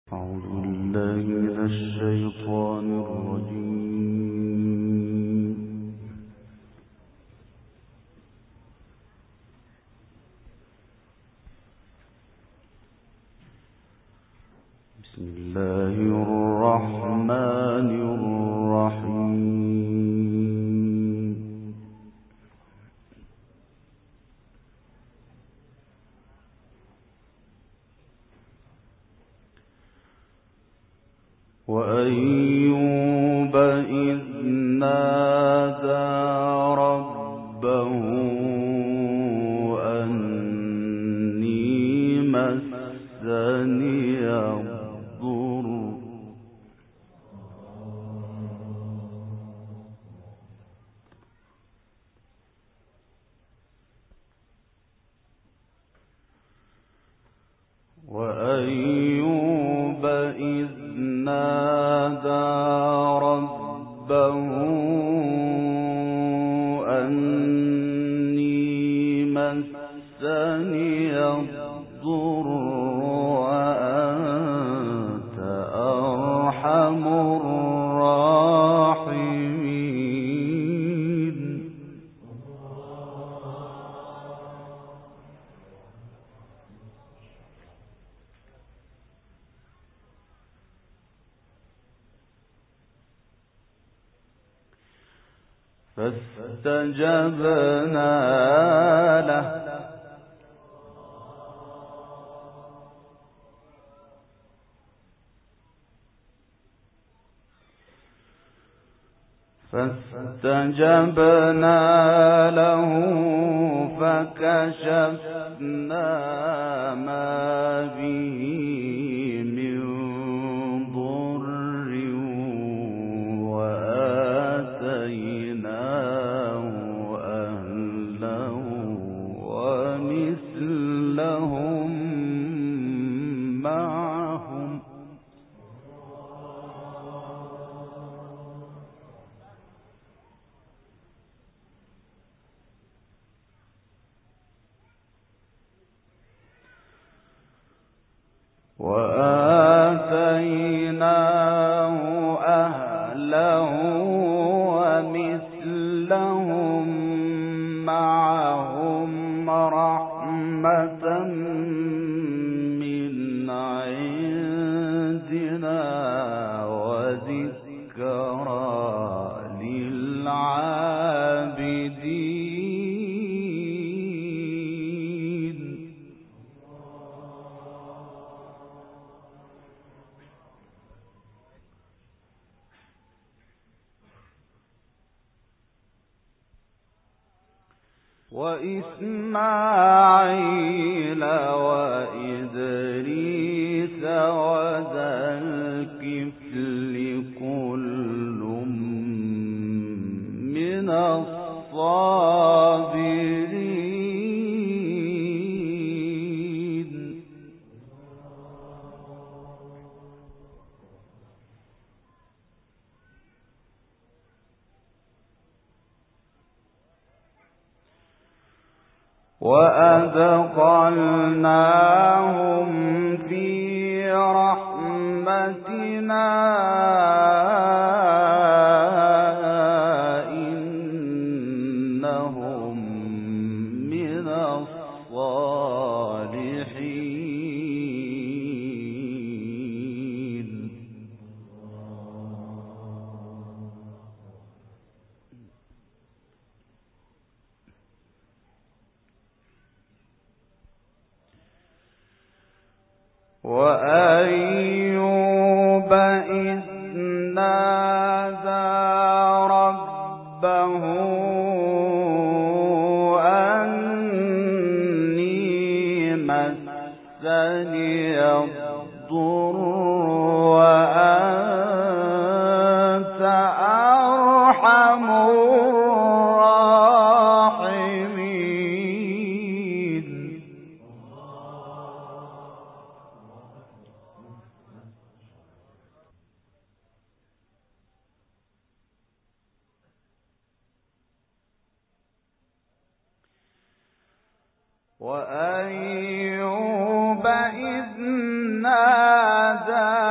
أعوذ بالله من الشيطان الرجيم. بسم الله الرحمن الرحيم. وأيوب إذ نادى ربه أني مسني الضر وأيوب إذ نادى ربه أني مسني الضر وأنت أرحم الراحمين. فاستجبنا له فكشفنا ما به من ضر وآتيناه أهله ومثلهم معهم رحمة من عندنا وذكرى للعابدين. وإسماعيل وإدريس وذا الكفل كل من الصابرين. وأدخلناهم في رحمتنا إنهم من الصالحين. وأيوب إذ نادى ربه أني مسني الضر وأنت أرحم الراحمين. وأيوب إذ نادى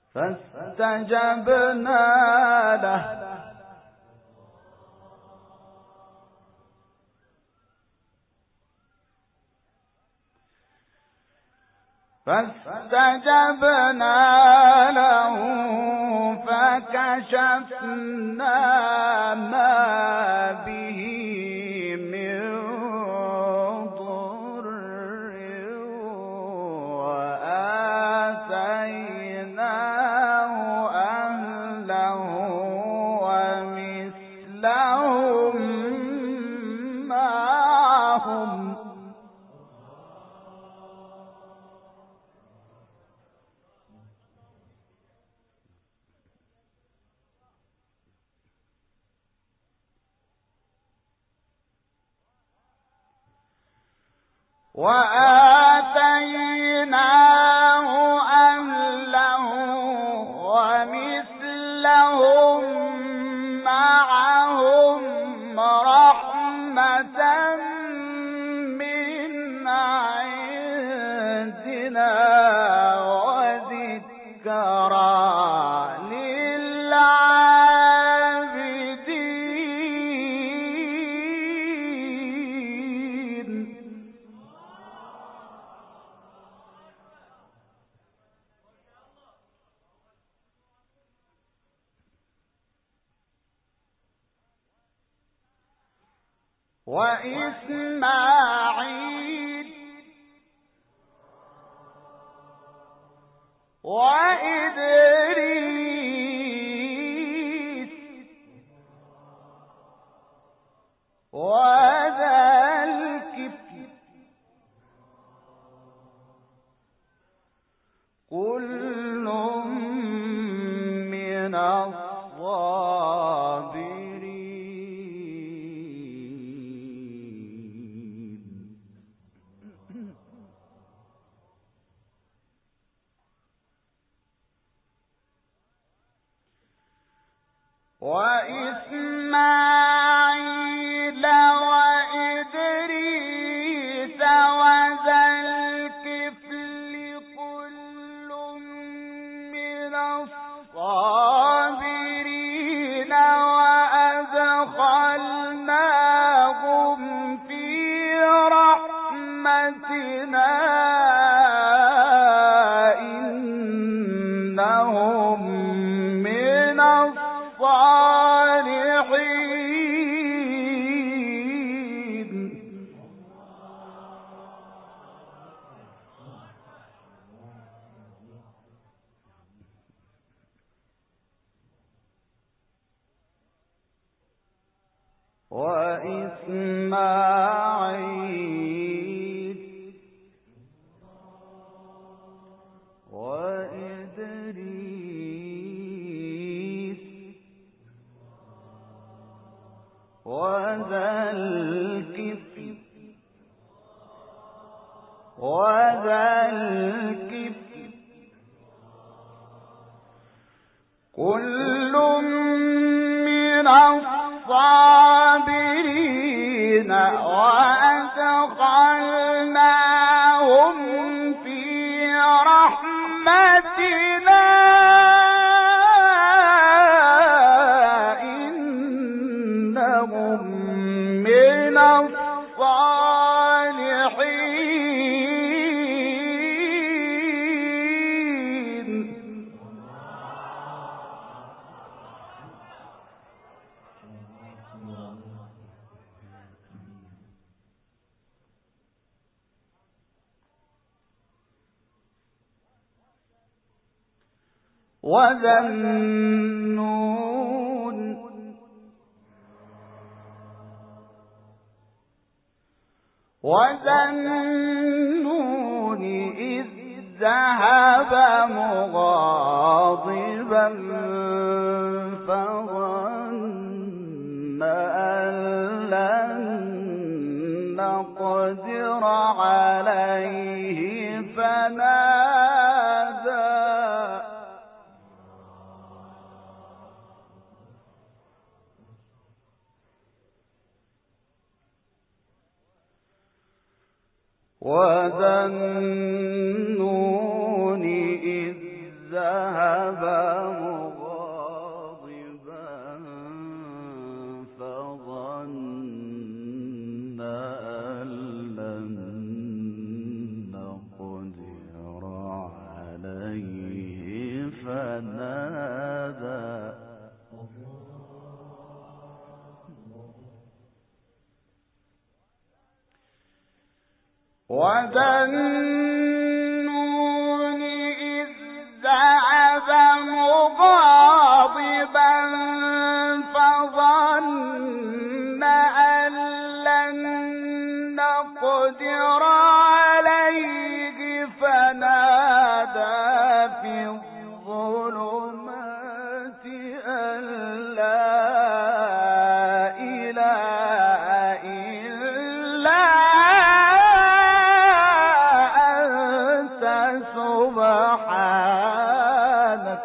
فاستجبنا له فكشفنا ما به من ضر وآتيناه أهله ومثلهم معهم ومثلهم معهم رحمة من عندنا وذكرى وإسماعيل وإدريس وذا الكفل كل من وإسماعيل وإدريس وذا الكفل كل من الصابرين وأدخلناهم في رحمتنا إنهم من الصالحين وإسماعيل وإدريس وذا الكفل كل من الصابرين وأدخلناهم في رحمتنا إنهم من الصالحين وذا النون إذ ذهب مغاضبا فظن أن لن نقدر عليه وذا النون إذ ذهب وذا النون إذ ذهب مغاضبا فظن أن لن نقدر عليه فنادى في الظلمات أن لا إله إلا أنت سبحانك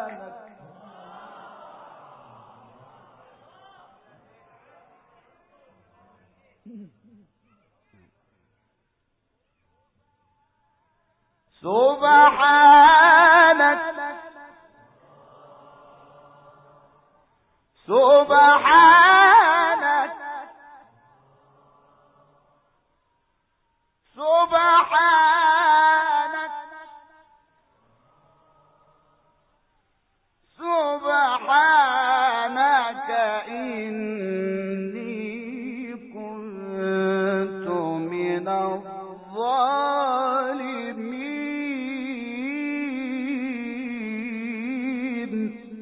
سبحانك سبحانك سبحانك سبحانك إني كنت من الظالمين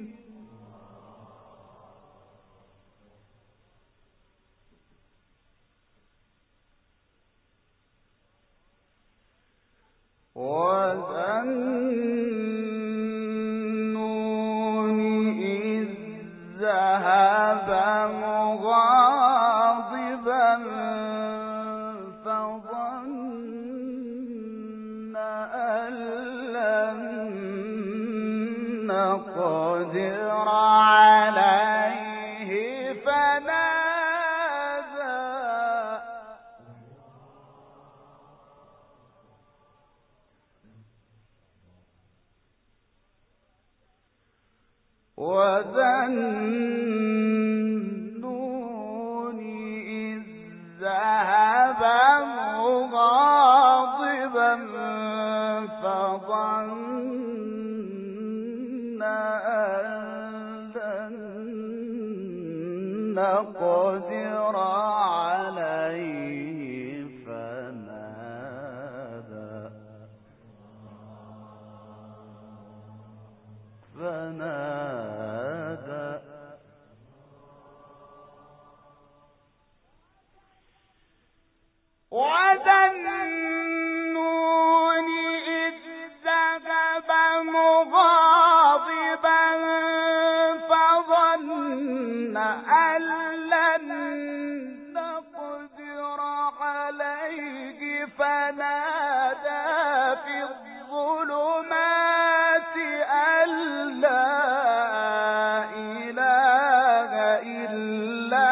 وذا النون إذ ذهب مغاضبا فظن أن لن نقدر عليه وذا النون إذ ذهب مغاضبا فظن أن لن نقدر عليه فنادى وذا النون إذ ذهب مغاضبا فظن أن لن نقدر عليه فنادى في الظلمات أن لا إله إلا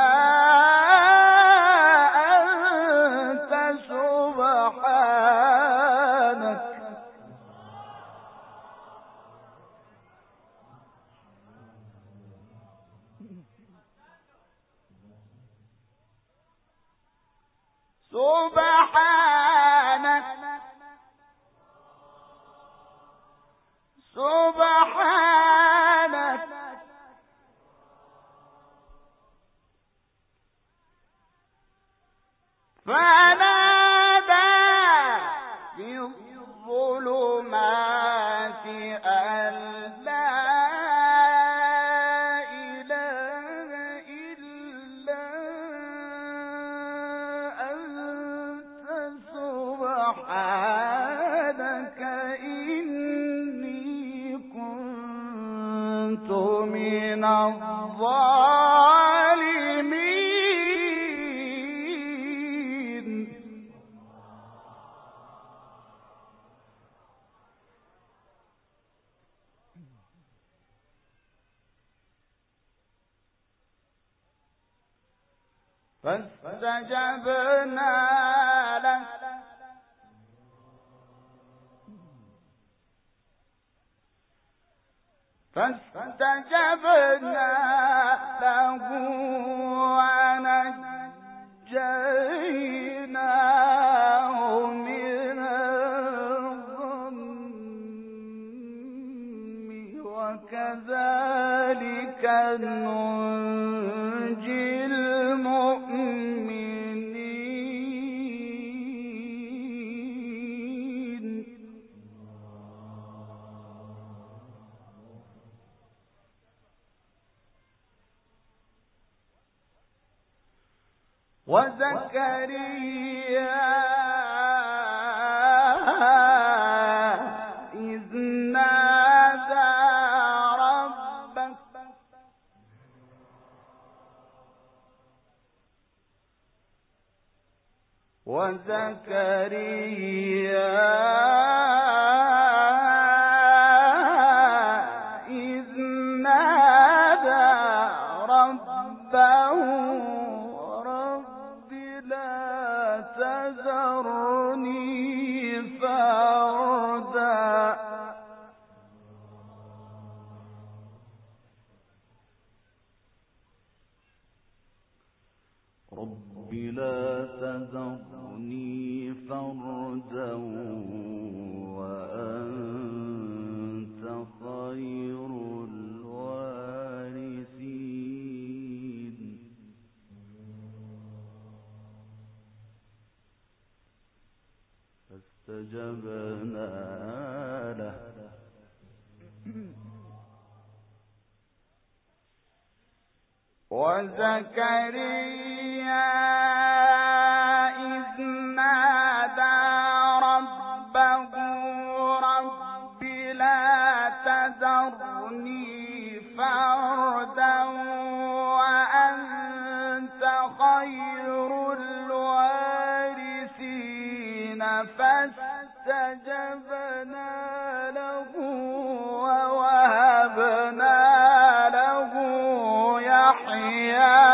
أنت سبحانك سبحانك سبحانك فنادى في الظلمات أن لا إله إلا أنت سبحانك إني كنت من الظالمين فاستجبنا له ونجيناه من الغم وكذلك ننجي المؤمنين وزكريا إذ نادى ربه رب لا تذرني فردا رب لا تذرني فردا وأنت خير الوارثين فاستجبنا له وزكريا إذ نادى ربه رب لا تذرني فردا وأنت خير الوارثين فاستجبنا له ووهبنا له يحيى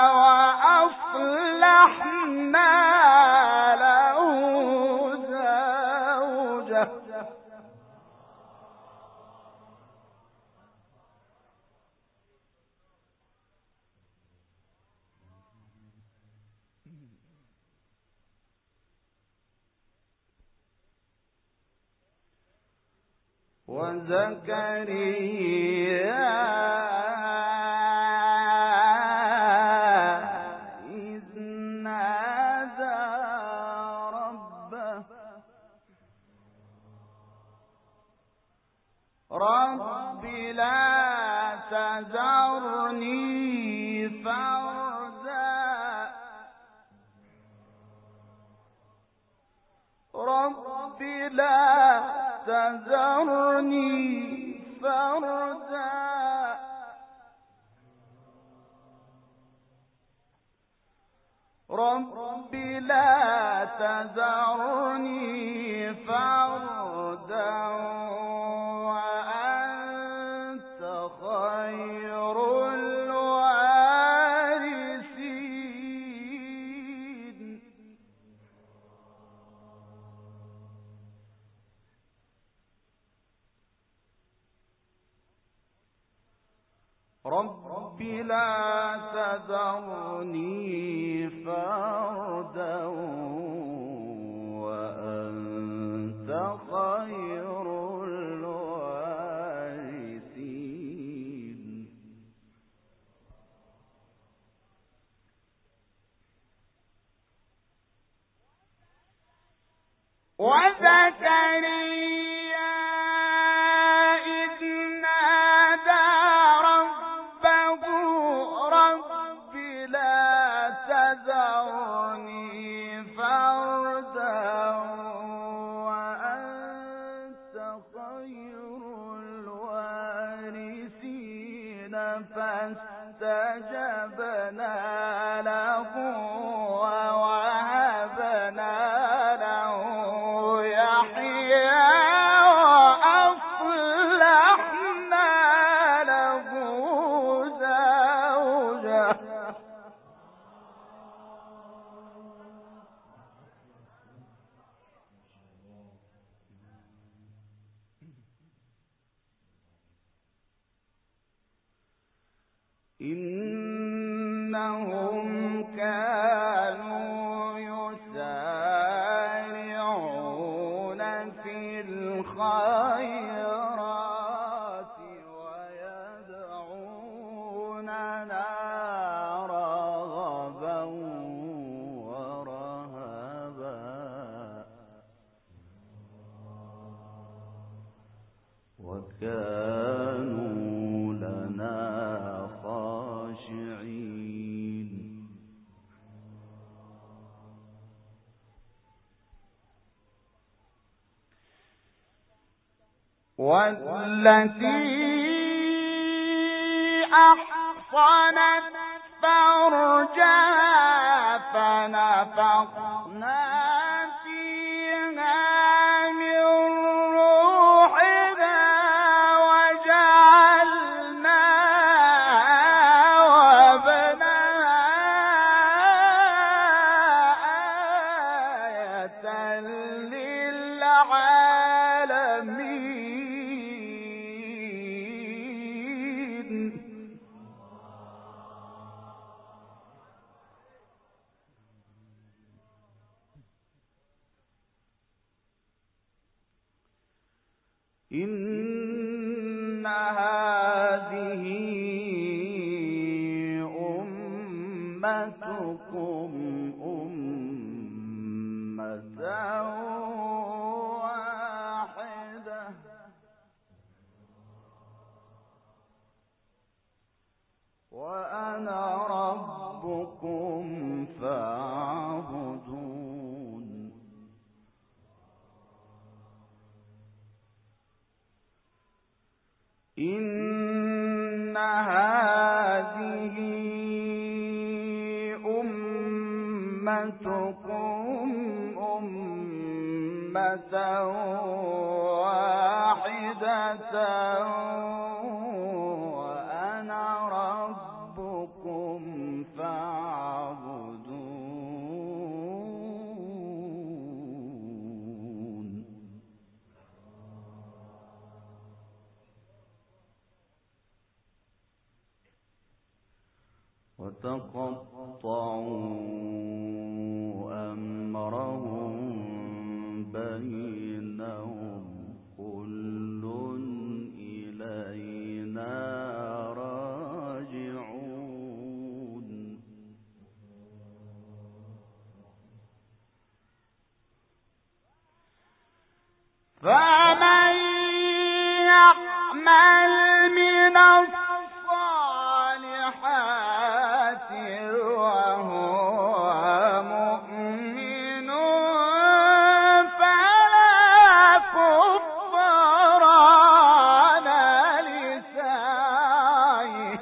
وأصلحنا له زوجه وزكريا إذ نادى ربه رب لا تذرني فردا رب لا تذرني فردا رب لا تذرني فردا وأنت خير الوارثين رب لا تذرني فردا وأنت خير الوارثين وزكريا إذ نادى ربه رب لا تذرني فردا وأنت خير الوارثين فاستجبنا له ووهبنا له يحيى وأصلحنا له زوجه إنهم كانوا يسارعون في الخيرات ويدعوننا رغبا ورهبا وكانوا لنا خاشعين والتي أحصنت فرجها فنفخنا فيها من روحنا وجعلناها وابنها آية للعالمين. إن هذه أمتكم أمة واحدة وأنا ربكم فاعبدون. إن هذه أمتكم أمة واحدة وأنا ربكم فاعبدون. وتقطعوا أمرهم بينهم كل إلينا راجعون. فمن يعمل من الصالحات وهو مؤمن فلا كفران لسعيه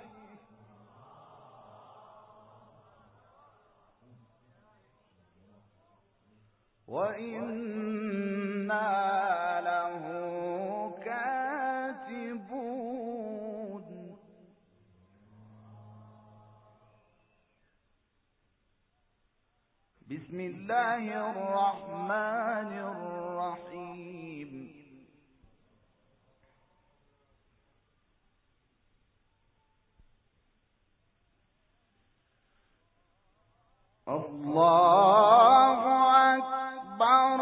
وإنا له كاتبون. بسم الله الرحمن الرحيم. الله أكبر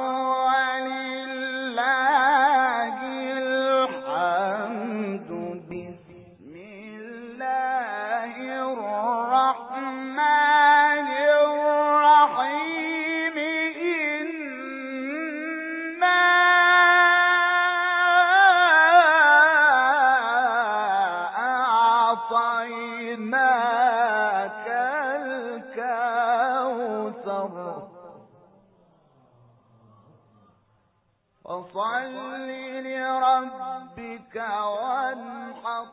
ولله الحمد. بسم الله الرحمن الرحيم. إنا أعطيناك الكوثر فصل لربك وانحر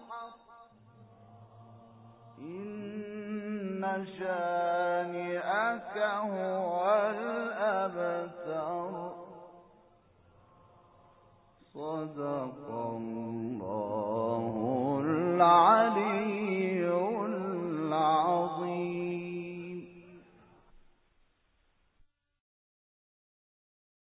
إن شانئك هو الأبتر.